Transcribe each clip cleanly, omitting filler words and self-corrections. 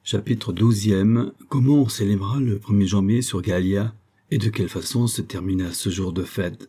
Chapitre 12e. Comment on célébra le 1er janvier sur Gallia et de quelle façon se termina ce jour de fête.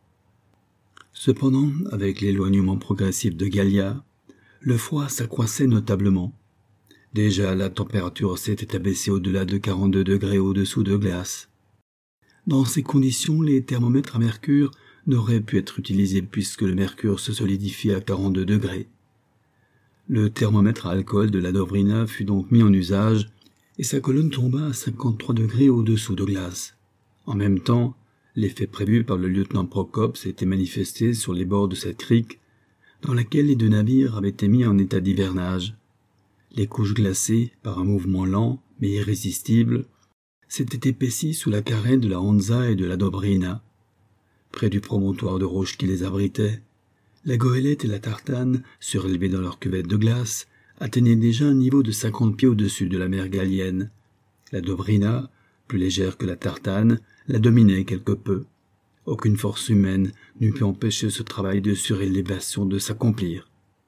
Cependant, avec l'éloignement progressif de Gallia, le froid s'accroissait notablement. Déjà, la température s'était abaissée au-delà de 42 degrés au-dessous de glace. Dans ces conditions, les thermomètres à mercure n'auraient pu être utilisés puisque le mercure se solidifie à 42 degrés. Le thermomètre à alcool de la Dobrina fut donc mis en usage et sa colonne tomba à 53 degrés au-dessous de glace. En même temps, l'effet prévu par le lieutenant Procope s'était manifesté sur les bords de cette crique dans laquelle les deux navires avaient été mis en état d'hivernage. Les couches glacées, par un mouvement lent mais irrésistible, s'étaient épaissies sous la carène de la Hansa et de la Dobrina. Près du promontoire de roches qui les abritait, la goélette et la tartane, surélevées dans leur cuvette de glace, atteignaient déjà un niveau de 50 pieds au-dessus de la mer gallienne. La Dobrina, plus légère que la tartane, la dominait quelque peu. Aucune force humaine n'eût pu empêcher ce travail de surélévation de s'accomplir.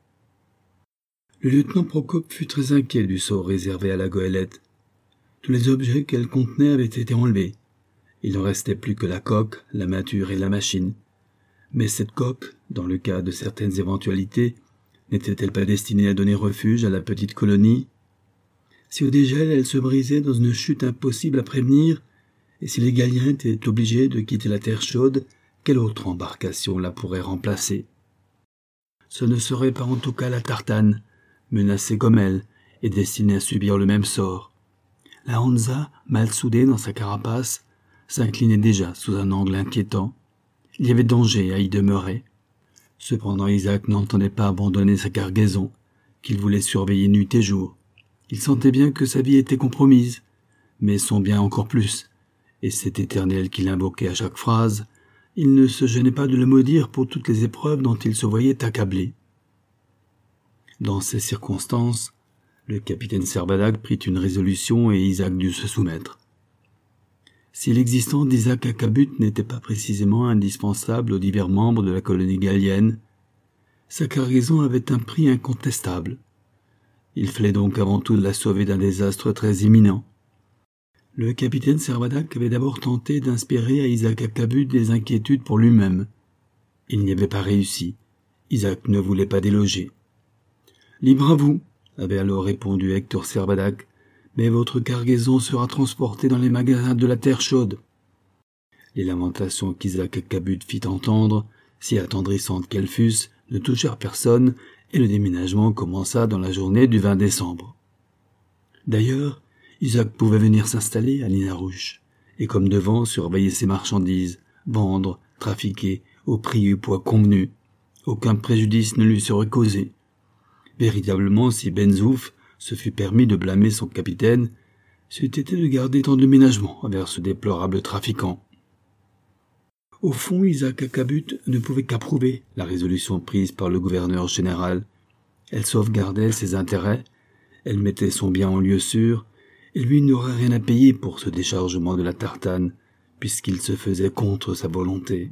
Le lieutenant Procope fut très inquiet du sort réservé à la goélette. Tous les objets qu'elle contenait avaient été enlevés. Il ne restait plus que la coque, la mâture et la machine. Mais cette coque, dans le cas de certaines éventualités, n'était-elle pas destinée à donner refuge à la petite colonie? Si au dégel elle se brisait dans une chute impossible à prévenir, et si les Galliens étaient obligés de quitter la terre chaude, quelle autre embarcation la pourrait remplacer? Ce ne serait pas en tout cas la tartane, menacée comme elle, et destinée à subir le même sort. La Hansa, mal soudée dans sa carapace, s'inclinait déjà sous un angle inquiétant. Il y avait danger à y demeurer. Cependant Isaac n'entendait pas abandonner sa cargaison, qu'il voulait surveiller nuit et jour. Il sentait bien que sa vie était compromise, mais son bien encore plus, et cet éternel qu'il invoquait à chaque phrase, il ne se gênait pas de le maudire pour toutes les épreuves dont il se voyait accablé. Dans ces circonstances, le capitaine Servadac prit une résolution et Isaac dut se soumettre. Si l'existence d'Isaac Acabut n'était pas précisément indispensable aux divers membres de la colonie gallienne, sa cargaison avait un prix incontestable. Il fallait donc avant tout la sauver d'un désastre très imminent. Le capitaine Servadac avait d'abord tenté d'inspirer à Isaac Acabut des inquiétudes pour lui-même. Il n'y avait pas réussi. Isaac ne voulait pas déloger. « Libre à vous », avait alors répondu Hector Servadac, « mais votre cargaison sera transportée dans les magasins de la terre chaude. » Les lamentations qu'Isaac Acabut fit entendre, si attendrissantes qu'elles fussent, ne touchèrent personne, et le déménagement commença dans la journée du 20 décembre. D'ailleurs, Isaac pouvait venir s'installer à Linarouche, et comme devant surveiller ses marchandises, vendre, trafiquer, au prix et poids convenu. Aucun préjudice ne lui serait causé. Véritablement, si Ben-Zouf se fut permis de blâmer son capitaine, c'eût été de garder tant de ménagement envers ce déplorable trafiquant. Au fond, Isaac Acabut ne pouvait qu'approuver la résolution prise par le gouverneur général. Elle sauvegardait ses intérêts, elle mettait son bien en lieu sûr, et lui n'aurait rien à payer pour ce déchargement de la tartane, puisqu'il se faisait contre sa volonté.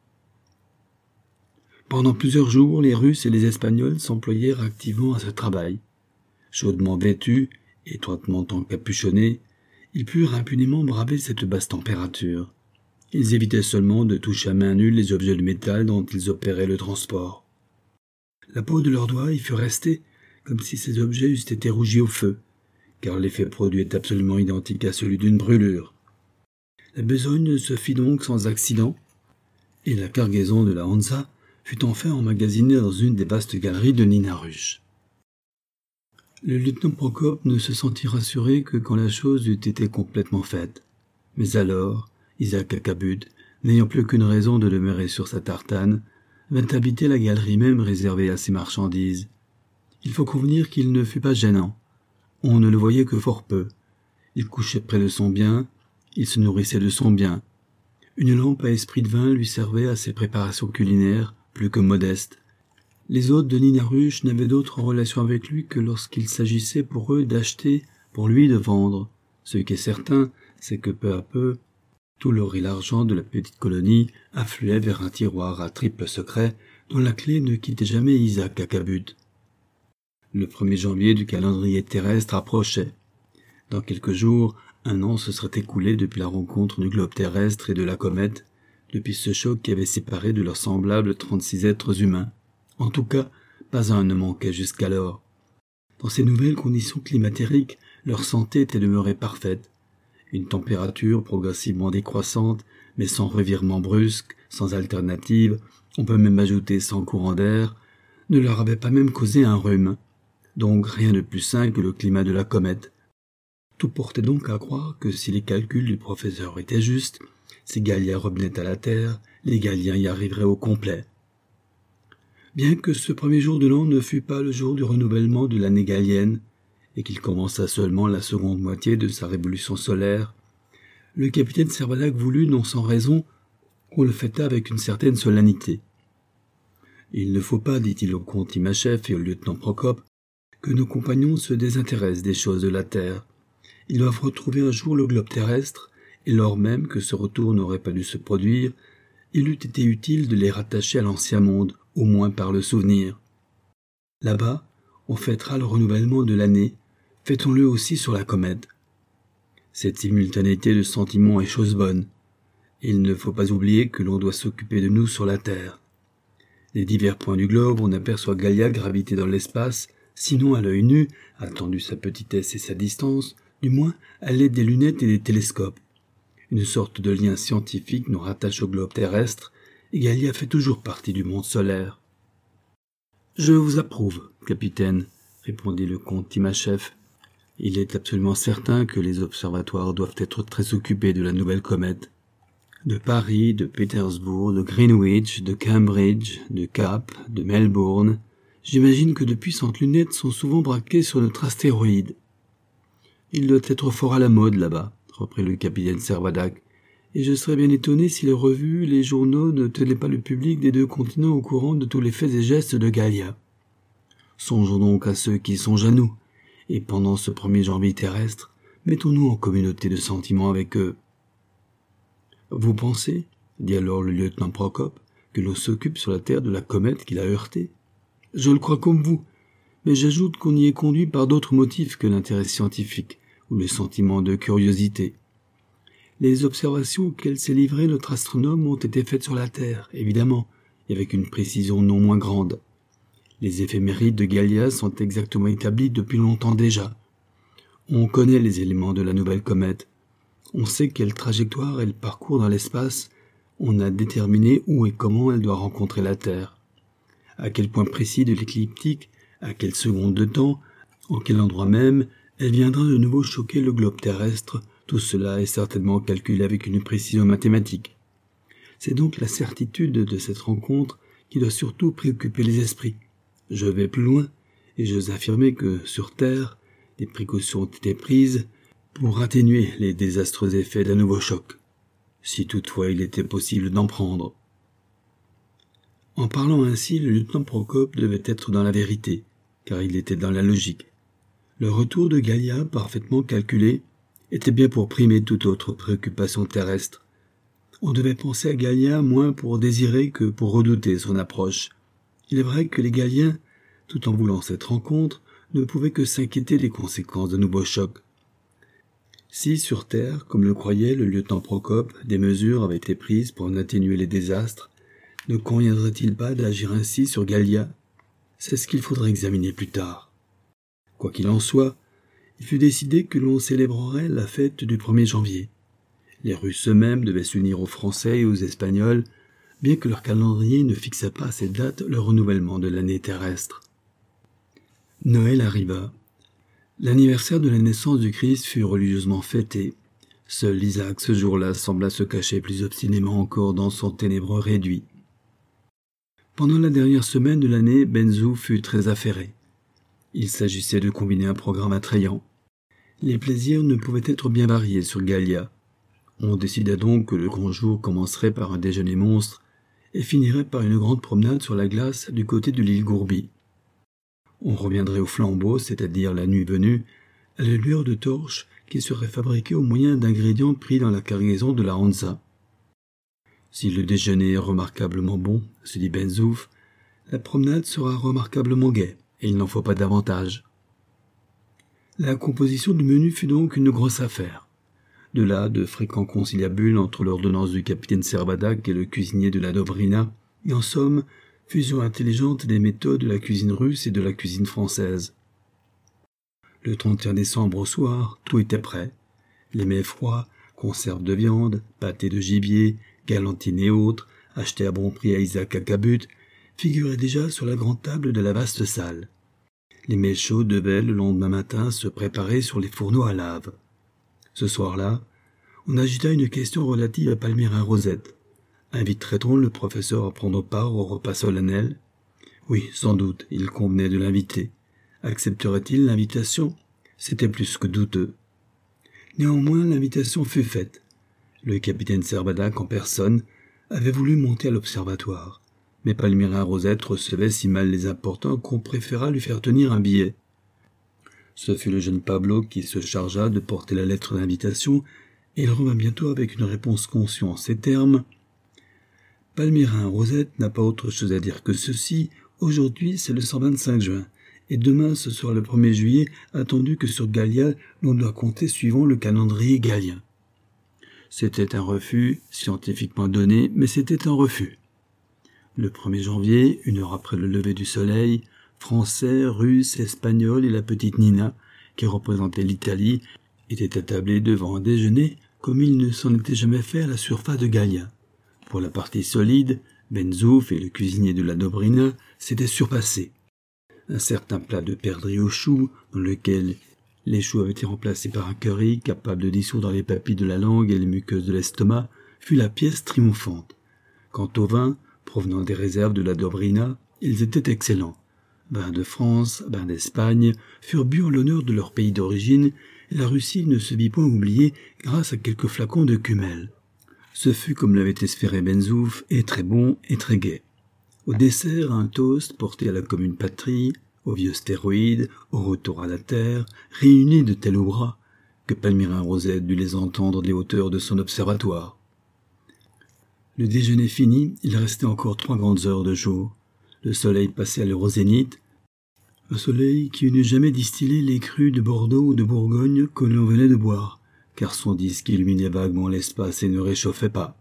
Pendant plusieurs jours, les Russes et les Espagnols s'employèrent activement à ce travail. Chaudement vêtus, étroitement encapuchonnés, ils purent impunément braver cette basse température. Ils évitaient seulement de toucher à main nue les objets de métal dont ils opéraient le transport. La peau de leurs doigts y fut restée, comme si ces objets eussent été rougis au feu, car l'effet produit est absolument identique à celui d'une brûlure. La besogne se fit donc sans accident, et la cargaison de la Hansa fut enfin emmagasinée dans une des vastes galeries de Linarouche. Le lieutenant Procope ne se sentit rassuré que quand la chose eût été complètement faite. Mais alors, Isaac Acabut, n'ayant plus qu'une raison de demeurer sur sa tartane, vint habiter la galerie même réservée à ses marchandises. Il faut convenir qu'il ne fut pas gênant. On ne le voyait que fort peu. Il couchait près de son bien, il se nourrissait de son bien. Une lampe à esprit de vin lui servait à ses préparations culinaires, plus que modestes. Les hôtes de Linarouche n'avaient d'autre relation avec lui que lorsqu'il s'agissait pour eux d'acheter, pour lui de vendre. Ce qui est certain, c'est que peu à peu, tout l'or et l'argent de la petite colonie affluait vers un tiroir à triple secret dont la clé ne quittait jamais Isaac Acabut. Le 1er janvier du calendrier terrestre approchait. Dans quelques jours, 1 an se serait écoulé depuis la rencontre du globe terrestre et de la comète, depuis ce choc qui avait séparé de leurs semblables 36 êtres humains. En tout cas, pas un ne manquait jusqu'alors. Dans ces nouvelles conditions climatériques, leur santé était demeurée parfaite. Une température progressivement décroissante, mais sans revirement brusque, sans alternative, on peut même ajouter sans courant d'air, ne leur avait pas même causé un rhume. Donc rien de plus sain que le climat de la comète. Tout portait donc à croire que si les calculs du professeur étaient justes, si Gallia revenait à la Terre, les Galliens y arriveraient au complet. Bien que ce premier jour de l'an ne fût pas le jour du renouvellement de l'année gallienne, et qu'il commençât seulement la seconde moitié de sa révolution solaire, le capitaine Servadac voulut, non sans raison, qu'on le fêtât avec une certaine solennité. Il ne faut pas, dit-il au comte Timascheff et au lieutenant Procope, que nos compagnons se désintéressent des choses de la Terre. Ils doivent retrouver un jour le globe terrestre, et lors même que ce retour n'aurait pas dû se produire, il eût été utile de les rattacher à l'ancien monde, au moins par le souvenir. Là-bas, on fêtera le renouvellement de l'année, fêtons-le aussi sur la comète. Cette simultanéité de sentiments est chose bonne. Il ne faut pas oublier que l'on doit s'occuper de nous sur la Terre. Des divers points du globe, on aperçoit Gallia graviter dans l'espace, sinon à l'œil nu, attendu sa petitesse et sa distance, du moins à l'aide des lunettes et des télescopes. Une sorte de lien scientifique nous rattache au globe terrestre, et Gallia fait toujours partie du monde solaire. « Je vous approuve, capitaine, » répondit le comte Timascheff. « Il est absolument certain que les observatoires doivent être très occupés de la nouvelle comète. De Paris, de Pétersbourg, de Greenwich, de Cambridge, de Cap, de Melbourne, j'imagine que de puissantes lunettes sont souvent braquées sur notre astéroïde. Il doit être fort à la mode là-bas, reprit le capitaine Servadac, et je serais bien étonné si les revues, les journaux ne tenaient pas le public des 2 continents au courant de tous les faits et gestes de Gallia. Songeons donc à ceux qui songent à nous, et pendant ce 1er janvier terrestre, mettons-nous en communauté de sentiments avec eux. « Vous pensez, dit alors le lieutenant Procope, que l'on s'occupe sur la Terre de la comète qui l'a heurtée ? Je le crois comme vous, mais j'ajoute qu'on y est conduit par d'autres motifs que l'intérêt scientifique ou le sentiment de curiosité. Les observations auxquelles s'est livré notre astronome ont été faites sur la Terre, évidemment, et avec une précision non moins grande. Les éphémérides de Gallia sont exactement établis depuis longtemps déjà. On connaît les éléments de la nouvelle comète. On sait quelle trajectoire elle parcourt dans l'espace. On a déterminé où et comment elle doit rencontrer la Terre. À quel point précis de l'écliptique, à quelle seconde de temps, en quel endroit même, elle viendra de nouveau choquer le globe terrestre. Tout cela est certainement calculé avec une précision mathématique. C'est donc la certitude de cette rencontre qui doit surtout préoccuper les esprits. Je vais plus loin, et j'ose affirmer que, sur Terre, des précautions ont été prises pour atténuer les désastreux effets d'un nouveau choc, si toutefois il était possible d'en prendre. En parlant ainsi, le lieutenant Procope devait être dans la vérité, car il était dans la logique. Le retour de Gallia, parfaitement calculé, était bien pour primer toute autre préoccupation terrestre. On devait penser à Gallia moins pour désirer que pour redouter son approche. Il est vrai que les Galliens, tout en voulant cette rencontre, ne pouvaient que s'inquiéter des conséquences d'un nouveau choc. Si, sur Terre, comme le croyait le lieutenant Procope, des mesures avaient été prises pour en atténuer les désastres, ne conviendrait-il pas d'agir ainsi sur Gallia ? C'est ce qu'il faudrait examiner plus tard. Quoi qu'il en soit, il fut décidé que l'on célébrerait la fête du 1er janvier. Les Russes eux-mêmes devaient s'unir aux Français et aux Espagnols, bien que leur calendrier ne fixât pas à cette date le renouvellement de l'année terrestre. Noël arriva. L'anniversaire de la naissance du Christ fut religieusement fêté. Seul Isaac ce jour-là sembla se cacher plus obstinément encore dans son ténébreux réduit. Pendant la dernière semaine de l'année, Benzou fut très affairé. Il s'agissait de combiner un programme attrayant. Les plaisirs ne pouvaient être bien variés sur Gallia. On décida donc que le grand jour commencerait par un déjeuner monstre et finirait par une grande promenade sur la glace du côté de l'île Gourbi. On reviendrait au flambeau, c'est-à-dire la nuit venue, à la lueur de torches qui seraient fabriquées au moyen d'ingrédients pris dans la cargaison de la Hansa. Si le déjeuner est remarquablement bon, se dit Benzouf, la promenade sera remarquablement gaie, et il n'en faut pas davantage. La composition du menu fut donc une grosse affaire. De là, de fréquents conciliabules entre l'ordonnance du capitaine Servadac et le cuisinier de la Dobrina, et en somme, fusion intelligente des méthodes de la cuisine russe et de la cuisine française. Le 31 décembre au soir, tout était prêt. Les mets froids, conserves de viande, pâtés de gibier, galantines et autres, achetés à bon prix à Isaac Acabut, figuraient déjà sur la grande table de la vaste salle. Les mets chauds devaient, le lendemain matin, se préparer sur les fourneaux à lave. Ce soir-là, on agita une question relative à Palmyrin Rosette. Inviterait-on le professeur à prendre part au repas solennel? Oui, sans doute, il convenait de l'inviter. Accepterait-il l'invitation? C'était plus que douteux. Néanmoins, l'invitation fut faite. Le capitaine Servadac en personne avait voulu monter à l'observatoire, mais Palmyrin Rosette recevait si mal les importants qu'on préféra lui faire tenir un billet. Ce fut le jeune Pablo qui se chargea de porter la lettre d'invitation, et il revint bientôt avec une réponse conçue en ces termes. « Palmyrin Rosette n'a pas autre chose à dire que ceci. Aujourd'hui, c'est le 125 juin, et demain, ce sera le 1er juillet, attendu que sur Gallia, l'on doit compter suivant le calendrier gallien. » C'était un refus, scientifiquement donné, mais c'était un refus. Le 1er janvier, 1 heure après le lever du soleil, Français, Russes, Espagnols et la petite Nina, qui représentait l'Italie, étaient attablés devant un déjeuner comme il ne s'en était jamais fait à la surface de Gallia. Pour la partie solide, Benzouf et le cuisinier de la Dobrina s'étaient surpassés. Un certain plat de perdrix aux choux, dans lequel les choux avaient été remplacés par un curry capable de dissoudre les papilles de la langue et les muqueuses de l'estomac, fut la pièce triomphante. Quant au vin, provenant des réserves de la Dobrina, ils étaient excellents. Vins de France, vins d'Espagne furent bu en l'honneur de leur pays d'origine, et la Russie ne se vit point oubliée grâce à quelques flacons de cumel. Ce fut, comme l'avait espéré Benzouf, et très bon et très gai. Au dessert, un toast porté à la commune patrie, aux vieux stéroïdes, au retour à la terre, réunis de tel au bras, que Palmyrin Rosette dut les entendre des hauteurs de son observatoire. Le déjeuner fini, il restait encore 3 grandes heures de jour. Le soleil passait à l'heure au zénith, un soleil qui n'eût jamais distillé les crus de Bordeaux ou de Bourgogne que l'on venait de boire, car son disque illuminait vaguement l'espace et ne réchauffait pas.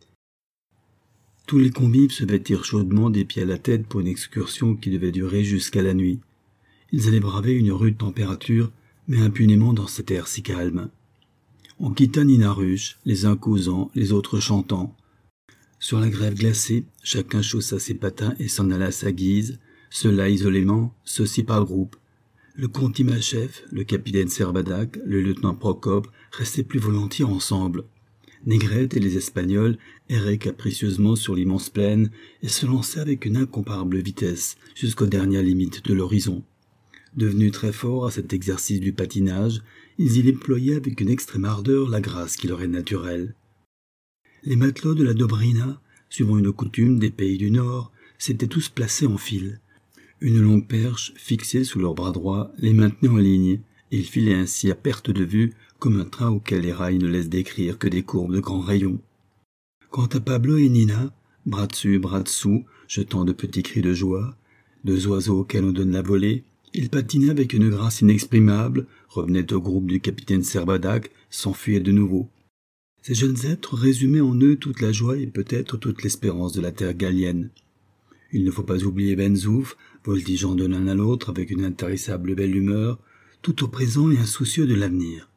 Tous les convives se vêtirent chaudement des pieds à la tête pour une excursion qui devait durer jusqu'à la nuit. Ils allaient braver une rude température, mais impunément dans cet air si calme. On quitta Nina Ruche, les uns causant, les autres chantant. Sur la grève glacée, chacun chaussa ses patins et s'en alla à sa guise, ceux-là isolément, ceux-ci par groupe. Le comte Timachev, le capitaine Servadac, le lieutenant Procope restaient plus volontiers ensemble. Négrette et les Espagnols erraient capricieusement sur l'immense plaine et se lançaient avec une incomparable vitesse jusqu'aux dernières limites de l'horizon. Devenus très forts à cet exercice du patinage, ils y déployaient avec une extrême ardeur la grâce qui leur est naturelle. Les matelots de la Dobrina, suivant une coutume des pays du Nord, s'étaient tous placés en file. Une longue perche, fixée sous leur bras droit, les maintenait en ligne, et ils filaient ainsi à perte de vue, comme un train auquel les rails ne laissent décrire que des courbes de grands rayons. Quant à Pablo et Nina, bras dessus, bras dessous, jetant de petits cris de joie, 2 oiseaux auxquels on donne la volée, ils patinaient avec une grâce inexprimable, revenaient au groupe du capitaine Servadac, s'enfuyaient de nouveau. Ces jeunes êtres résumaient en eux toute la joie et peut-être toute l'espérance de la terre gallienne. Il ne faut pas oublier Benzouf, voltigeant de l'un à l'autre avec une intarissable belle humeur, tout au présent et insoucieux de l'avenir.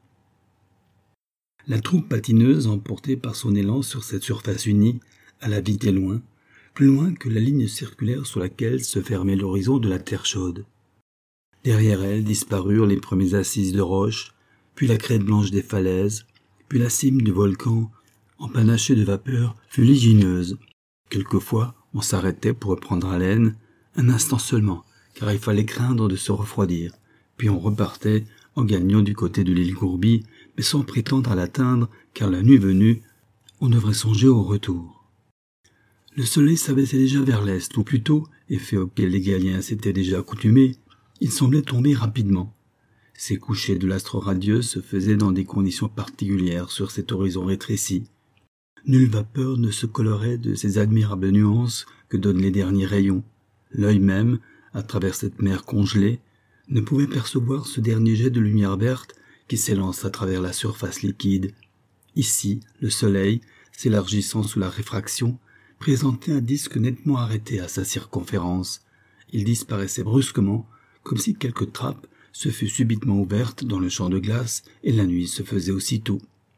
La troupe patineuse, emportée par son élan sur cette surface unie, alla vite et loin, plus loin que la ligne circulaire sur laquelle se fermait l'horizon de la terre chaude. Derrière elle disparurent les premières assises de roches, puis la crête blanche des falaises, puis la cime du volcan, empanachée de vapeur, fuligineuse. Quelquefois, on s'arrêtait pour reprendre haleine, un instant seulement, car il fallait craindre de se refroidir, puis on repartait en gagnant du côté de l'île Gourbie, mais sans prétendre à l'atteindre, car la nuit venue, on devrait songer au retour. Le soleil s'abaissait déjà vers l'est, ou plutôt, effet auquel les Galliens s'étaient déjà accoutumés, il semblait tomber rapidement. Ces couchers de l'astre radieux se faisaient dans des conditions particulières sur cet horizon rétréci. Nulle vapeur ne se colorait de ces admirables nuances que donnent les derniers rayons. L'œil même, à travers cette mer congelée, ne pouvait percevoir ce dernier jet de lumière verte qui s'élance à travers la surface liquide. Ici, le soleil, s'élargissant sous la réfraction, présentait un disque nettement arrêté à sa circonférence. Il disparaissait brusquement, comme si quelque trappe se fût subitement ouverte dans le champ de glace, et la nuit se faisait aussitôt.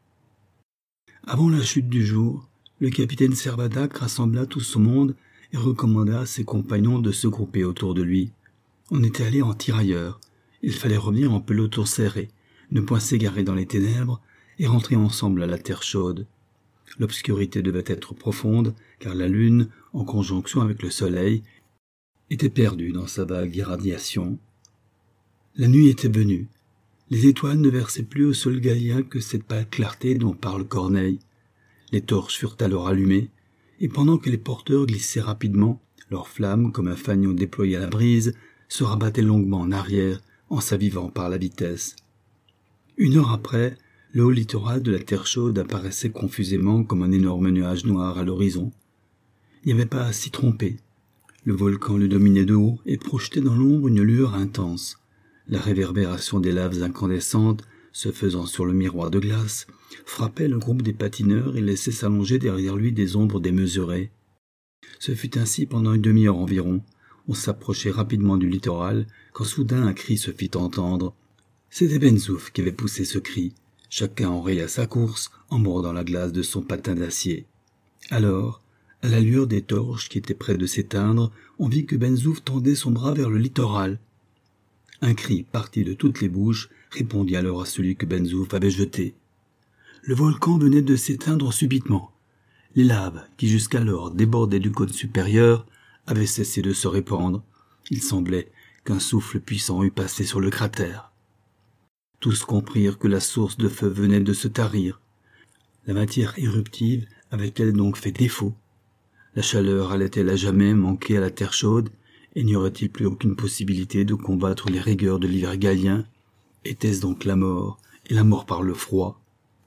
Avant la chute du jour, le capitaine Servadac rassembla tout son monde et recommanda à ses compagnons de se grouper autour de lui. On était allé en tirailleurs. Il fallait revenir en peloton serré, ne point s'égarer dans les ténèbres et rentrer ensemble à la terre chaude. L'obscurité devait être profonde, car la lune, en conjonction avec le soleil, était perdue dans sa vague irradiation. La nuit était venue. Les étoiles ne versaient plus au sol galien que cette pâle clarté dont parle Corneille. Les torches furent alors allumées, et pendant que les porteurs glissaient rapidement, leurs flammes, comme un fanion déployé à la brise, se rabattaient longuement en arrière, en s'avivant par la vitesse. 1 heure après, le haut littoral de la terre chaude apparaissait confusément comme un énorme nuage noir à l'horizon. Il n'y avait pas à s'y tromper. Le volcan le dominait de haut et projetait dans l'ombre une lueur intense. La réverbération des laves incandescentes, se faisant sur le miroir de glace, frappait le groupe des patineurs et laissait s'allonger derrière lui des ombres démesurées. Ce fut ainsi pendant une demi-heure environ. On s'approchait rapidement du littoral, quand soudain un cri se fit entendre. C'était Ben Zoof qui avait poussé ce cri. Chacun enraya sa course en mordant la glace de son patin d'acier. Alors, à la lueur des torches qui étaient près de s'éteindre, on vit que Ben Zoof tendait son bras vers le littoral. Un cri parti de toutes les bouches répondit alors à celui que Ben Zoof avait jeté. Le volcan venait de s'éteindre subitement. Les laves, qui jusqu'alors débordaient du cône supérieur, avaient cessé de se répandre. Il semblait qu'un souffle puissant eût passé sur le cratère. Tous comprirent que la source de feu venait de se tarir. La matière éruptive avait-elle donc fait défaut? La chaleur allait-elle à jamais manquer à la terre chaude, et n'y aurait-il plus aucune possibilité de combattre les rigueurs de l'hiver galien? Était-ce donc la mort, et la mort par le froid?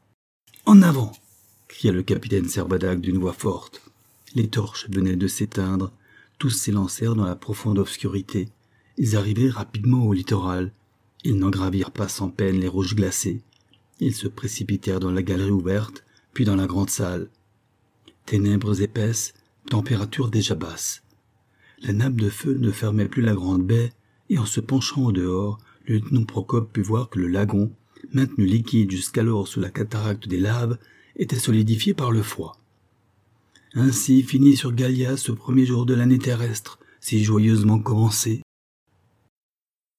« En avant !» cria le capitaine Servadac d'une voix forte. Les torches venaient de s'éteindre. Tous s'élancèrent dans la profonde obscurité. Ils arrivaient rapidement au littoral. Ils n'en gravirent pas sans peine les roches glacées. Ils se précipitèrent dans la galerie ouverte, puis dans la grande salle. Ténèbres épaisses, température déjà basse. La nappe de feu ne fermait plus la grande baie, et en se penchant au dehors, le lieutenant Procope put voir que le lagon, maintenu liquide jusqu'alors sous la cataracte des laves, était solidifié par le froid. Ainsi finit sur Gallia ce premier jour de l'année terrestre, si joyeusement commencé.